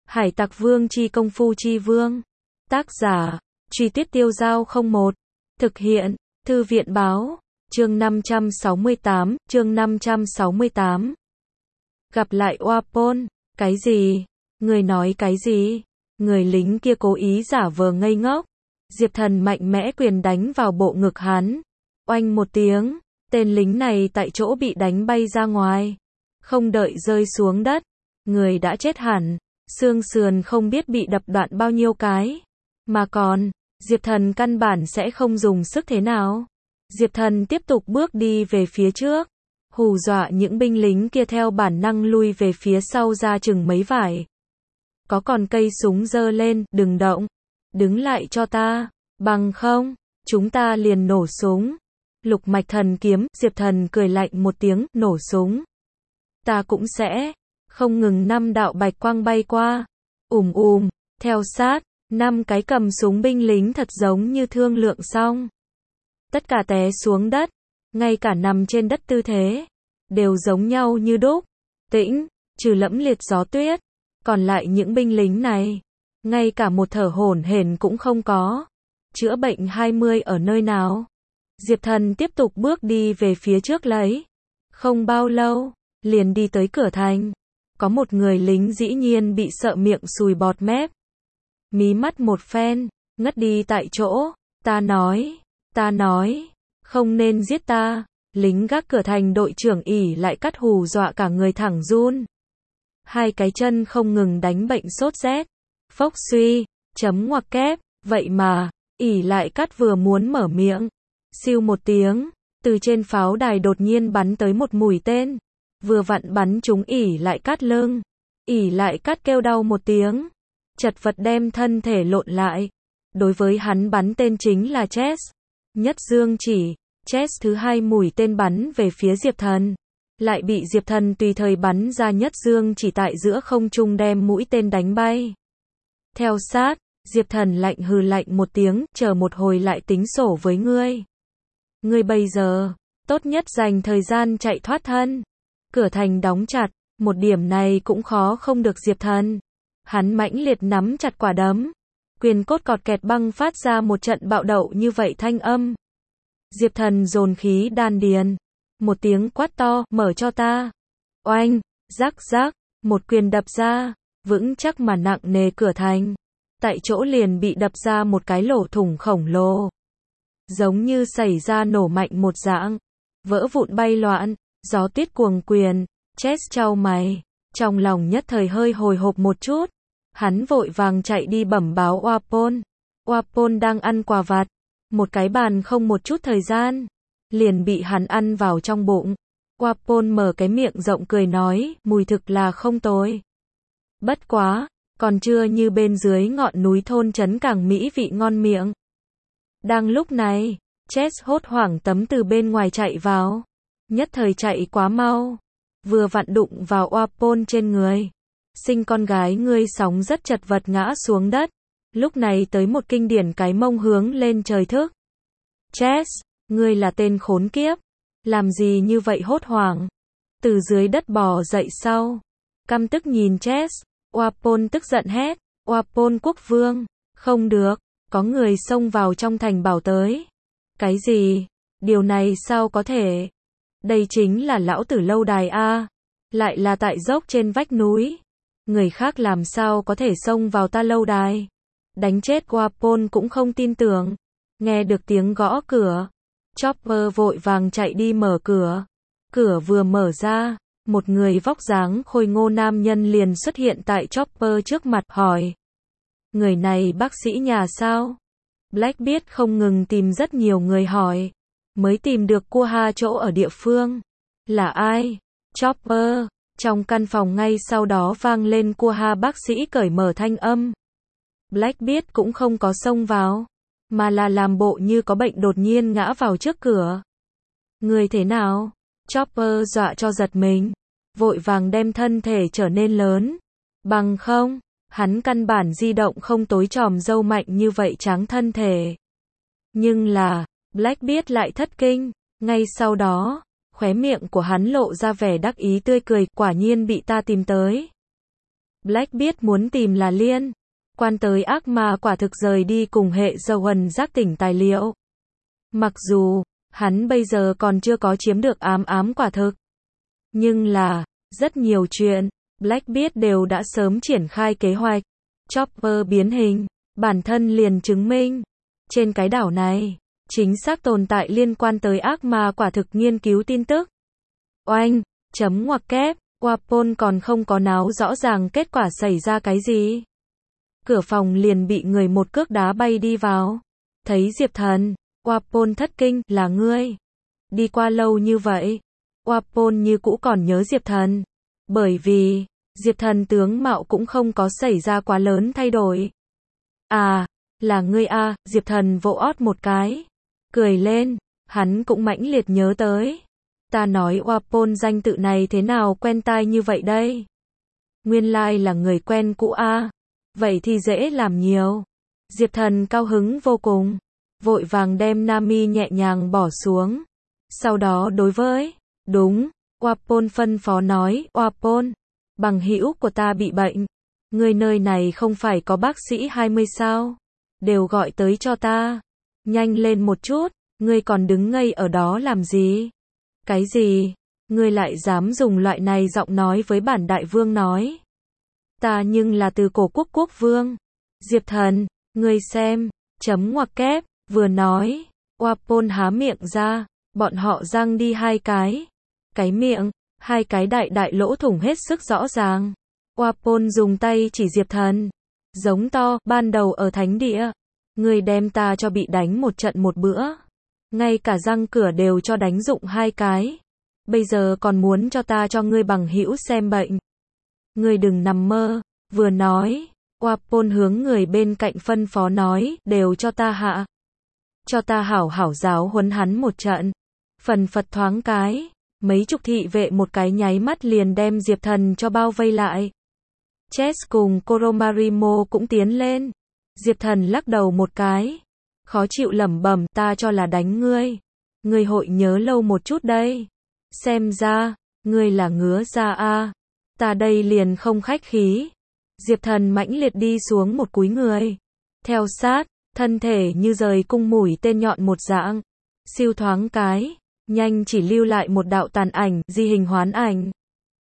Hải Tặc Vương chi công phu chi vương. Tác giả, Truy Tuyết Tiêu Dao 01. Thực hiện, Thư viện báo, chương 568. Gặp lại Wapol, cái gì? Người nói cái gì? Người lính kia cố ý giả vờ ngây ngốc. Diệp Thần mạnh mẽ quyền đánh vào bộ ngực hắn. Oanh một tiếng, tên lính này tại chỗ bị đánh bay ra ngoài. Không đợi rơi xuống đất, người đã chết hẳn, xương sườn không biết bị đập đoạn bao nhiêu cái. Mà còn, Diệp Thần căn bản sẽ không dùng sức thế nào. Diệp Thần tiếp tục bước đi về phía trước, hù dọa những binh lính kia theo bản năng lui về phía sau ra chừng mấy vải. Có còn cây súng giơ lên, đừng động, đứng lại cho ta, bằng không, chúng ta liền nổ súng. Lục mạch thần kiếm, Diệp Thần cười lạnh một tiếng, nổ súng. Ta cũng sẽ, không ngừng 5 đạo bạch quang bay qua, theo sát, 5 cái cầm súng binh lính thật giống như thương lượng xong. Tất cả té xuống đất, ngay cả nằm trên đất tư thế, đều giống nhau như đúc, tĩnh, trừ lẫm liệt gió tuyết, còn lại những binh lính này, ngay cả một thở hổn hển cũng không có. Chữa bệnh 20 ở nơi nào? Diệp Thần tiếp tục bước đi về phía trước lấy. Không bao lâu, liền đi tới cửa thành. Có một người lính dĩ nhiên bị sợ miệng sùi bọt mép. Mí mắt một phen, ngất đi tại chỗ. Ta nói, không nên giết ta. Lính gác cửa thành đội trưởng ỉ lại cắt hù dọa cả người thẳng run. Hai cái chân không ngừng đánh bệnh sốt rét. Phốc suy, chấm ngoặc kép, vậy mà, ỉ lại cắt vừa muốn mở miệng. Siêu một tiếng, từ trên pháo đài đột nhiên bắn tới một mũi tên. Vừa vặn bắn trúng ỉ lại cắt lưng. Ỉ lại cắt kêu đau một tiếng. Chật vật đem thân thể lộn lại. Đối với hắn bắn tên chính là Chess. Nhất dương chỉ, Chess thứ hai mũi tên bắn về phía Diệp Thần. Lại bị Diệp Thần tùy thời bắn ra nhất dương chỉ tại giữa không trung đem mũi tên đánh bay. Theo sát, Diệp Thần lạnh hừ lạnh một tiếng, chờ một hồi lại tính sổ với ngươi. Ngươi bây giờ, tốt nhất dành thời gian chạy thoát thân. Cửa thành đóng chặt, một điểm này cũng khó không được Diệp Thần. Hắn mãnh liệt nắm chặt quả đấm. Quyền cốt cọt kẹt băng phát ra một trận bạo đậu như vậy thanh âm. Diệp Thần dồn khí đan điền. Một tiếng quát to, mở cho ta. Oanh, rắc rắc, một quyền đập ra, vững chắc mà nặng nề cửa thành. Tại chỗ liền bị đập ra một cái lỗ thủng khổng lồ. Giống như xảy ra nổ mạnh một dạng. Vỡ vụn bay loạn, gió tuyết cuồng quyền. Chess chau mày, trong lòng nhất thời hơi hồi hộp một chút. Hắn vội vàng chạy đi bẩm báo Wapol. Wapol đang ăn quà vặt. Một cái bàn không một chút thời gian, liền bị hắn ăn vào trong bụng. Wapol mở cái miệng rộng cười nói, mùi thực là không tồi. Bất quá, còn chưa như bên dưới ngọn núi thôn trấn càng mỹ vị ngon miệng. Đang lúc này, Chess hốt hoảng tấm từ bên ngoài chạy vào. Nhất thời chạy quá mau, vừa vặn đụng vào Wapol trên người. Sinh con gái ngươi sóng rất chật vật ngã xuống đất. Lúc này tới một kinh điển cái mông hướng lên trời thức. Chess, ngươi là tên khốn kiếp. Làm gì như vậy hốt hoảng? Từ dưới đất bò dậy sau. Căm tức nhìn Chess. Wapol tức giận hét. Wapol quốc vương. Không được, có người xông vào trong thành bảo tới. Cái gì? Điều này sao có thể? Đây chính là lão tử lâu đài a, lại là tại dốc trên vách núi. Người khác làm sao có thể xông vào ta lâu đài? Đánh chết Wapol cũng không tin tưởng. Nghe được tiếng gõ cửa, Chopper vội vàng chạy đi mở cửa. Cửa vừa mở ra, một người vóc dáng khôi ngô nam nhân liền xuất hiện tại Chopper trước mặt hỏi. Người này bác sĩ nhà sao? Blackbeard không ngừng tìm rất nhiều người hỏi, mới tìm được Quha chỗ ở địa phương. Là ai? Chopper. Trong căn phòng ngay sau đó vang lên Quha bác sĩ cởi mở thanh âm. Blackbeard cũng không có xông vào, mà là làm bộ như có bệnh đột nhiên ngã vào trước cửa. Người thế nào? Chopper dọa cho giật mình, vội vàng đem thân thể trở nên lớn. Bằng không, hắn căn bản di động không tối chòm râu mạnh như vậy tráng thân thể. Nhưng là, Blackbeard lại thất kinh, ngay sau đó, khóe miệng của hắn lộ ra vẻ đắc ý tươi cười, quả nhiên bị ta tìm tới. Black biết muốn tìm là liên quan tới ác ma quả thực rời đi cùng hệ Joan giác tỉnh tài liệu. Mặc dù, hắn bây giờ còn chưa có chiếm được ám quả thực. Nhưng là, rất nhiều chuyện, Black biết đều đã sớm triển khai kế hoạch. Chopper biến hình, bản thân liền chứng minh. Trên cái đảo này, chính xác tồn tại liên quan tới ác ma quả thực nghiên cứu tin tức. Oanh, chấm ngoặc kép, Wapol còn không có náo rõ ràng kết quả xảy ra cái gì. Cửa phòng liền bị người một cước đá bay đi vào. Thấy Diệp Thần, Wapol thất kinh, là ngươi. Đi qua lâu như vậy, Wapol như cũ còn nhớ Diệp Thần. Bởi vì, Diệp Thần tướng mạo cũng không có xảy ra quá lớn thay đổi. À, là ngươi à, Diệp Thần vỗ ót một cái. Cười lên, hắn cũng mãnh liệt nhớ tới. Ta nói Wapol danh tự này thế nào quen tai như vậy đây? Nguyên lai là người quen cũ à. Vậy thì dễ làm nhiều. Diệp Thần cao hứng vô cùng. Vội vàng đem Nami nhẹ nhàng bỏ xuống. Sau đó đối với, đúng, Wapol phân phó nói, Wapol, bằng hữu của ta bị bệnh. Người nơi này không phải có bác sĩ 20 sao? Đều gọi tới cho ta. Nhanh lên một chút, ngươi còn đứng ngây ở đó làm gì? Cái gì? Ngươi lại dám dùng loại này giọng nói với bản đại vương nói. Ta nhưng là từ cổ quốc vương. Diệp Thần, ngươi xem, chấm ngoặc kép, vừa nói, Wapol há miệng ra, bọn họ răng đi hai cái. Cái miệng, hai cái đại lỗ thủng hết sức rõ ràng. Wapol dùng tay chỉ Diệp Thần. Giống to, ban đầu ở thánh địa. Ngươi đem ta cho bị đánh một trận một bữa. Ngay cả răng cửa đều cho đánh rụng hai cái. Bây giờ còn muốn cho ta cho ngươi bằng hữu xem bệnh. Ngươi đừng nằm mơ. Vừa nói, Wapol hướng người bên cạnh phân phó nói, đều cho ta hạ. Cho ta hảo hảo giáo huấn hắn một trận. Phần phật thoáng cái. Mấy chục thị vệ một cái nháy mắt liền đem Diệp Thần cho bao vây lại. Chess cùng Coromarimo cũng tiến lên. Diệp Thần lắc đầu một cái. Khó chịu lẩm bẩm, ta cho là đánh ngươi. Ngươi hội nhớ lâu một chút đây. Xem ra, ngươi là ngứa ra a. Ta đây liền không khách khí. Diệp Thần mãnh liệt đi xuống một cúi người. Theo sát, thân thể như rời cung mũi tên nhọn một dạng. Siêu thoáng cái, nhanh chỉ lưu lại một đạo tàn ảnh, di hình hoán ảnh.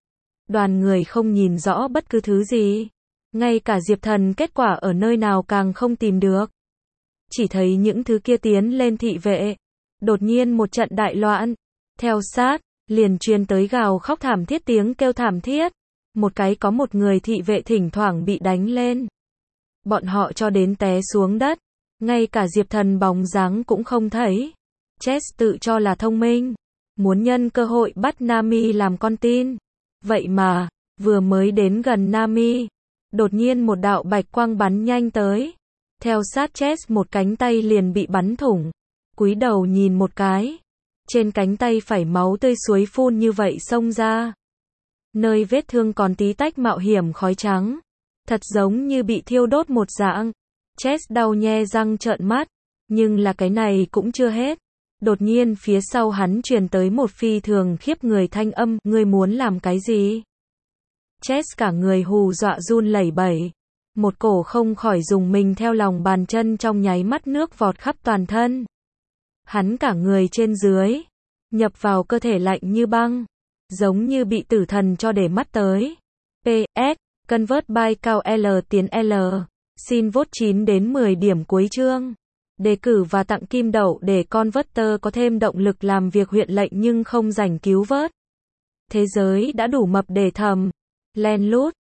Đoàn người không nhìn rõ bất cứ thứ gì. Ngay cả Diệp Thần kết quả ở nơi nào càng không tìm được. Chỉ thấy những thứ kia tiến lên thị vệ. Đột nhiên một trận đại loạn. Theo sát, liền truyền tới gào khóc thảm thiết tiếng kêu thảm thiết. Một cái có một người thị vệ thỉnh thoảng bị đánh lên. Bọn họ cho đến té xuống đất. Ngay cả Diệp Thần bóng dáng cũng không thấy. Chess tự cho là thông minh. Muốn nhân cơ hội bắt Nami làm con tin. Vậy mà, vừa mới đến gần Nami. Đột nhiên một đạo bạch quang bắn nhanh tới. Theo sát Chess một cánh tay liền bị bắn thủng. Cúi đầu nhìn một cái. Trên cánh tay phải máu tươi suối phun như vậy xông ra. Nơi vết thương còn tí tách mạo hiểm khói trắng. Thật giống như bị thiêu đốt một dạng. Chess đau nhe răng trợn mắt. Nhưng là cái này cũng chưa hết. Đột nhiên phía sau hắn truyền tới một phi thường khiếp người thanh âm. Ngươi muốn làm cái gì? Chess cả người hù dọa run lẩy bẩy. Một cổ không khỏi dùng mình theo lòng bàn chân trong nháy mắt nước vọt khắp toàn thân. Hắn cả người trên dưới. Nhập vào cơ thể lạnh như băng. Giống như bị tử thần cho để mắt tới. PS, Convert by cao L tiến L. Xin vote 9 đến 10 điểm cuối chương. Đề cử và tặng kim đậu để Converter có thêm động lực làm việc huyện lệnh nhưng không rảnh cứu vớt. Thế giới đã đủ mập để thầm. Len lút.